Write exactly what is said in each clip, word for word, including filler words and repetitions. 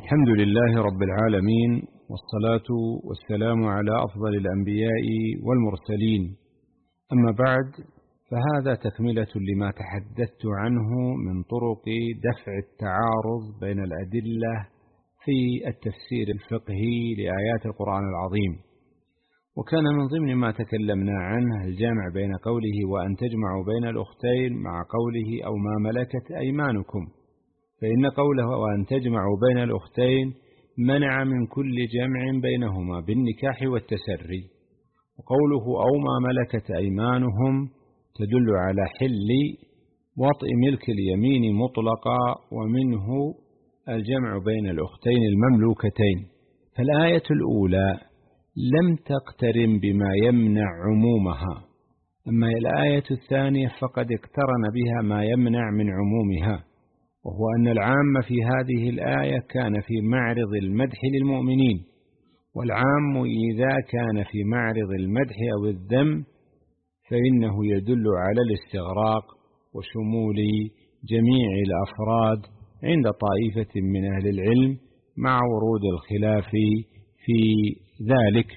الحمد لله رب العالمين، والصلاة والسلام على أفضل الأنبياء والمرسلين. أما بعد، فهذا تكملة لما تحدثت عنه من طرق دفع التعارض بين الأدلة في التفسير الفقهي لآيات القرآن العظيم. وكان من ضمن ما تكلمنا عنه الجامع بين قوله وأن تجمعوا بين الأختين مع قوله أو ما ملكت أيمانكم، فإن قوله وأن تجمعوا بين الأختين منع من كل جمع بينهما بالنكاح والتسري، وقوله أو ما ملكت أيمانهم تدل على حل وطئ ملك اليمين مطلقا، ومنه الجمع بين الأختين المملوكتين. فالآية الأولى لم تقترن بما يمنع عمومها، أما الآية الثانية فقد اقترن بها ما يمنع من عمومها، وهو أن العام في هذه الآية كان في معرض المدح للمؤمنين، والعام إذا كان في معرض المدح أو الذم فإنه يدل على الاستغراق وشمول جميع الأفراد عند طائفة من أهل العلم، مع ورود الخلاف في ذلك.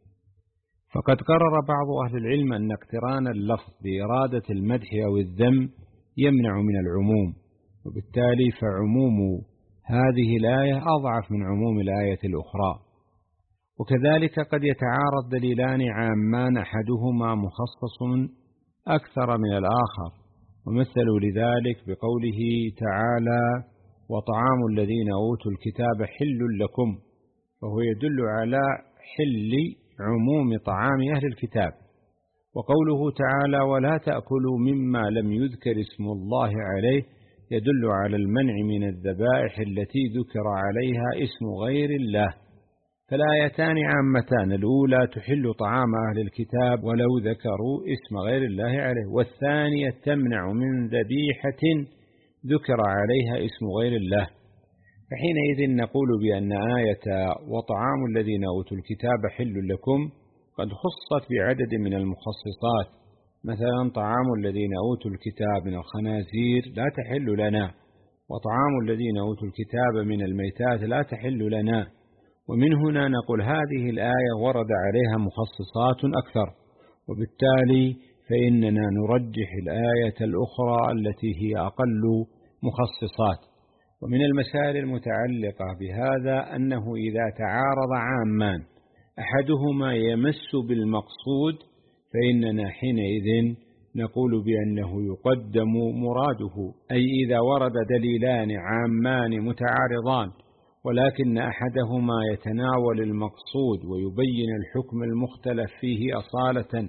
فقد قرر بعض أهل العلم أن اقتران اللفظ بإرادة المدح أو الذم يمنع من العموم، وبالتالي فعموم هذه الآية أضعف من عموم الآية الأخرى. وكذلك قد يتعارض دليلان عامان أحدهما مخصص أكثر من الآخر، ومثلوا لذلك بقوله تعالى وطعام الذين أوتوا الكتاب حل لكم، فهو يدل على حل عموم طعام أهل الكتاب. وقوله تعالى ولا تأكلوا مما لم يذكر اسم الله عليه يدل على المنع من الذبائح التي ذكر عليها اسم غير الله. فالآيتان عامتان، الأولى تحل طعام أهل الكتاب ولو ذكروا اسم غير الله عليه، والثانية تمنع من ذبيحة ذكر عليها اسم غير الله. فحينئذ نقول بأن آية وطعام الذين أوتوا الكتاب حل لكم قد خصت بعدد من المخصصات، مثلا طعام الذين أوتوا الكتاب من الخنازير لا تحل لنا، وطعام الذين أوتوا الكتاب من الميتات لا تحل لنا. ومن هنا نقول هذه الآية ورد عليها مخصصات أكثر، وبالتالي فإننا نرجح الآية الأخرى التي هي أقل مخصصات. ومن المسائل المتعلقة بهذا أنه إذا تعارض عامان أحدهما يمس بالمقصود فإننا حينئذ نقول بأنه يقدم مراده، أي إذا ورد دليلان عامان متعارضان ولكن أحدهما يتناول المقصود ويبين الحكم المختلف فيه أصالة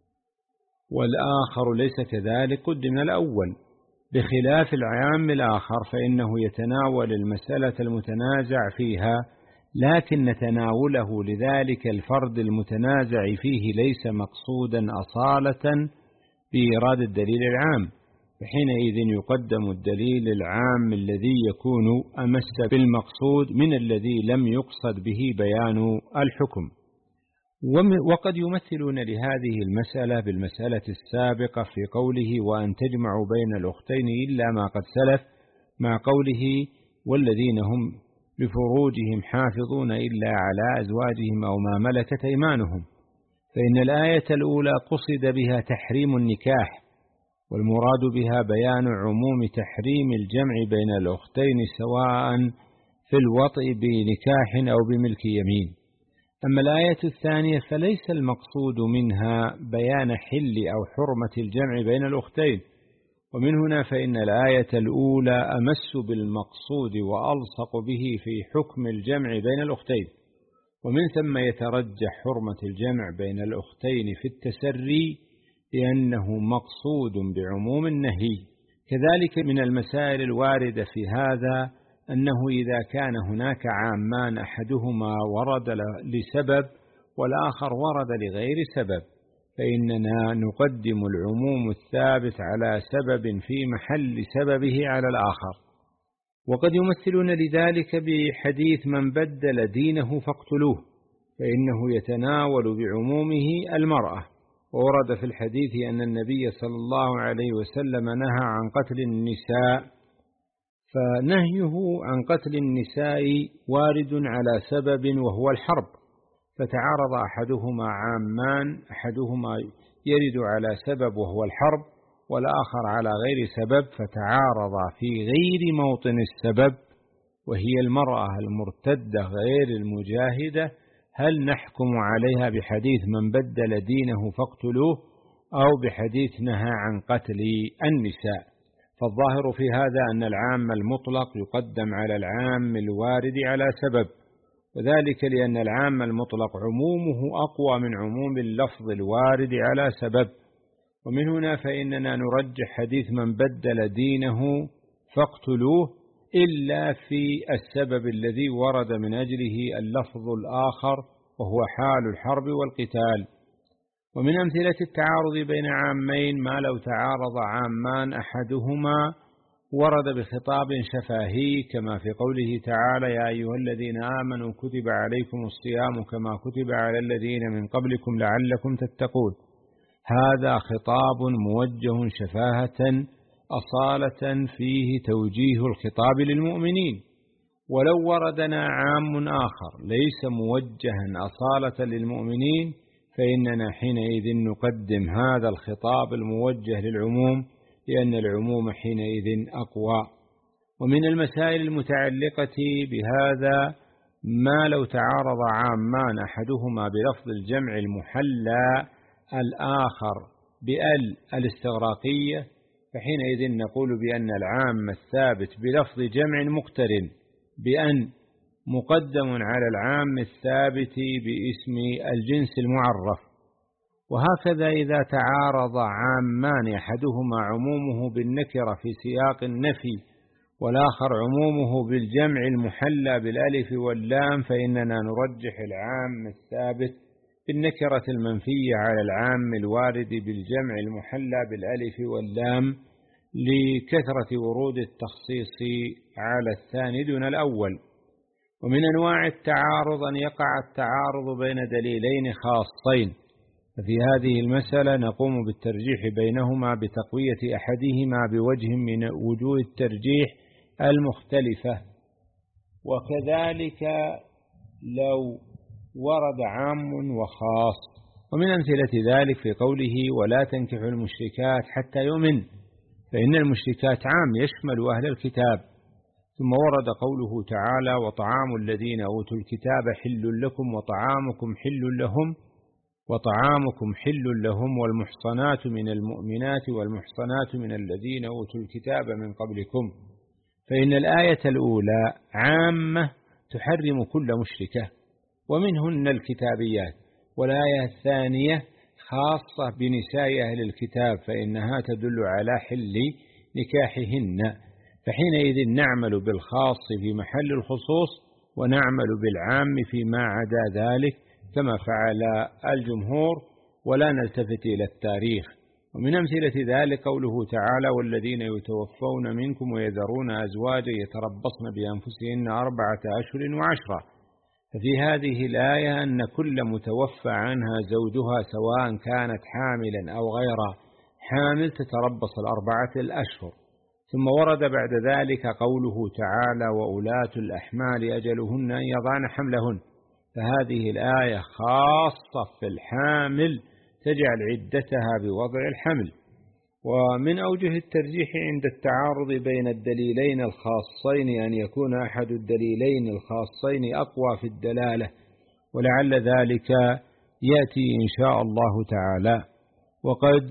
والآخر ليس كذلك قدم الأول، بخلاف العام الآخر فإنه يتناول المسألة المتنازع فيها، لكن تناوله لذلك الفرد المتنازع فيه ليس مقصودا أصالة بإرادة الدليل العام، فحينئذ يقدم الدليل العام الذي يكون أمس بالمقصود من الذي لم يقصد به بيان الحكم. وقد يمثلون لهذه المسألة بالمسألة السابقة في قوله وأن تجمعوا بين الأختين إلا ما قد سلف، مع قوله والذين هم لفروجهم حافظون إلا على أزواجهم أو ما ملكت أيمانهم، فإن الآية الأولى قصد بها تحريم النكاح، والمراد بها بيان عموم تحريم الجمع بين الأختين سواء في الوطء بنكاح أو بملك يمين. أما الآية الثانية فليس المقصود منها بيان حل أو حرمة الجمع بين الأختين، ومن هنا فإن الآية الأولى أمس بالمقصود وألصق به في حكم الجمع بين الأختين، ومن ثم يترجح حرمة الجمع بين الأختين في التسري لأنه مقصود بعموم النهي. كذلك من المسائل الواردة في هذا أنه إذا كان هناك عامان أحدهما ورد لسبب والآخر ورد لغير سبب فإننا نقدم العموم الثابت على سبب في محل سببه على الآخر. وقد يمثلون لذلك بحديث من بدل دينه فاقتلوه، فإنه يتناول بعمومه المرأة، وورد في الحديث أن النبي صلى الله عليه وسلم نهى عن قتل النساء فنهيه عن قتل النساء وارد على سبب وهو الحرب، فتعارض أحدهما عامان، أحدهما يرد على سبب وهو الحرب، والآخر على غير سبب، فتعارض في غير موطن السبب وهي المرأة المرتدة غير المجاهدة. هل نحكم عليها بحديث من بدل دينه فاقتلوه، أو بحديث نهى عن قتل النساء؟ فالظاهر في هذا أن العام المطلق يقدم على العام الوارد على سبب، وذلك لأن العام المطلق عمومه أقوى من عموم اللفظ الوارد على سبب. ومن هنا فإننا نرجح حديث من بدل دينه فاقتلوه إلا في السبب الذي ورد من أجله اللفظ الآخر وهو حال الحرب والقتال. ومن أمثلة التعارض بين عامين ما لو تعارض عامان أحدهما ورد بخطاب شفاهي كما في قوله تعالى: يا أيها الذين آمنوا كتب عليكم الصيام كما كتب على الذين من قبلكم لعلكم تتقون. هذا خطاب موجه شفاهة أصالة فيه توجيه الخطاب للمؤمنين. ولو وردنا عام آخر ليس موجها أصالة للمؤمنين فإننا حينئذ نقدم هذا الخطاب الموجه للعموم، لأن العموم حينئذ أقوى. ومن المسائل المتعلقة بهذا ما لو تعارض عامان أحدهما بلفظ الجمع المحلى الآخر بأل الاستغراقية، فحينئذ نقول بأن العام الثابت بلفظ جمع مقترن بأن مقدم على العام الثابت باسم الجنس المعرف. وهكذا إذا تعارض عامان أحدهما عمومه بالنكرة في سياق النفي والآخر عمومه بالجمع المحلى بالألف واللام، فإننا نرجح العام الثابت بالنكرة المنفية على العام الوارد بالجمع المحلى بالألف واللام لكثرة ورود التخصيص على الثاني دون الأول. ومن أنواع التعارض أن يقع التعارض بين دليلين خاصين، ففي هذه المسألة نقوم بالترجيح بينهما بتقوية أحدهما بوجه من وجوه الترجيح المختلفة. وكذلك لو ورد عام وخاص. ومن أمثلة ذلك في قوله: ولا تنكحوا المشركات حتى يؤمن، فإن المشركات عام يشمل أهل الكتاب. ثم ورد قوله تعالى: وطعام الذين أوتوا الكتاب حل لكم وطعامكم حل لهم وطعامكم حل لهم والمحصنات من المؤمنات والمحصنات من الذين أوتوا الكتاب من قبلكم. فإن الآية الأولى عامة تحرم كل مشركة ومنهن الكتابيات، والآية الثانية خاصة بنساء أهل الكتاب فإنها تدل على حل نكاحهن، فحينئذ نعمل بالخاص في محل الخصوص ونعمل بالعام فيما عدا ذلك كما فعل الجمهور، ولا نلتفت إلى التاريخ. ومن أمثلة ذلك قوله تعالى: والذين يتوفون منكم ويذرون أزواجا يتربصن بأنفسهن أربعة أشهر وعشرة. ففي هذه الآية أن كل متوفى عنها زوجها سواء كانت حاملا أو غير حامل تتربص الأربعة الأشهر. ثم ورد بعد ذلك قوله تعالى: وأولاة الأحمال أجلهن أن يضعن حملهن. فهذه الآية خاصة في الحامل تجعل عدتها بوضع الحمل. ومن أوجه الترجيح عند التعارض بين الدليلين الخاصين أن يكون أحد الدليلين الخاصين أقوى في الدلالة، ولعل ذلك يأتي إن شاء الله تعالى. وقد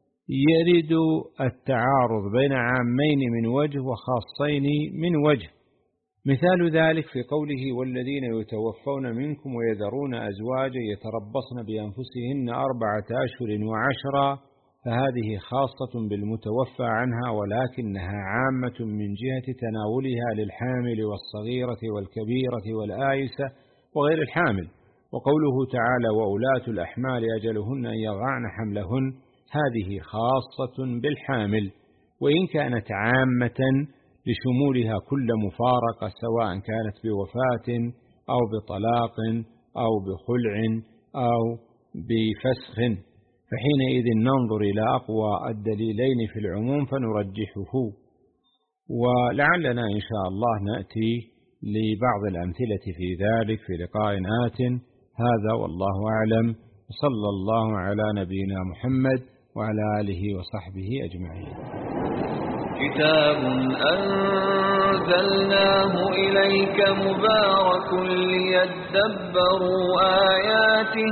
يرد التعارض بين عامين من وجه وخاصين من وجه. مثال ذلك في قوله: والذين يتوفون منكم ويذرون أزواجا يتربصن بأنفسهن أربعة أشهر وعشرة، فهذه خاصة بالمتوفى عنها ولكنها عامة من جهة تناولها للحامل والصغيرة والكبيرة والآيسة وغير الحامل. وقوله تعالى: وأولاة الأحمال أجلهن أن يضعن حملهن، هذه خاصة بالحامل، وإن كانت عامة لشمولها كل مفارقة سواء كانت بوفاة أو بطلاق أو بخلع أو بفسخ، فحينئذ ننظر إلى أقوى الدليلين في العموم فنرجحه. ولعلنا إن شاء الله نأتي لبعض الأمثلة في ذلك في لقاء آت. هذا والله أعلم، صلى الله على نبينا محمد وعلى آله وصحبه أجمعين. كتاب أنزلناه إليك مبارك ليدبروا آياته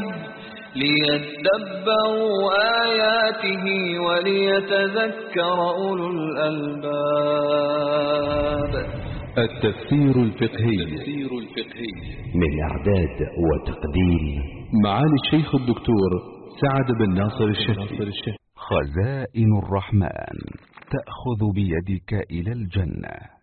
ليدبروا آياته وليتذكر أولو الألباب. التفسير الفقهي من إعداد وتقديم معالي الشيخ الدكتور سعد بن ناصر الشهري. خزائن الرحمن تأخذ بيدك إلى الجنة.